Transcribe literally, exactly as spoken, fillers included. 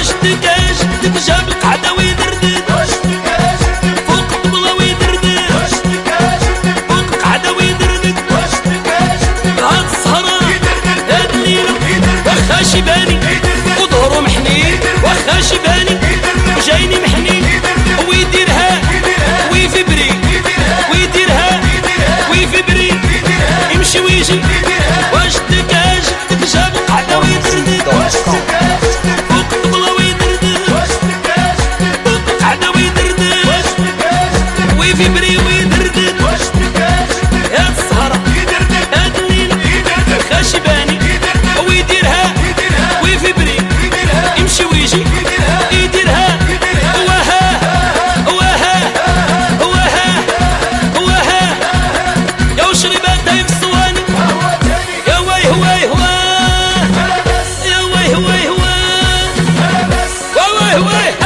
واش تلقى جدك جاب القعده ويدردد واش تلقى جدك فوق الطبله ويدردد واش تلقى جدك فوق القعده ويدردد واش تلقى جدك هاد السهره هاد الليله واخا شيباني وظهرو محنين واخا شيباني وجايني محنين ويديرها ويفبري ويديرها ويفبري يمشي ويجي واش تلقى جدك جاب القعده ويدردد واش تلقى جدك فوق الطبله ويدردد واش تلقى جدك فوق القعده ويدردد واش تلقى جدك ويفبري ويدردد واش تلقى جدك هاد السهره هاد الليله واخا شيباني ويديرها ويفبري يمشي ويجي يديرها وها وها وها وها يا وشرباتها يفصواني يا واي هواي هوا يا واي هواي هوا واي هواي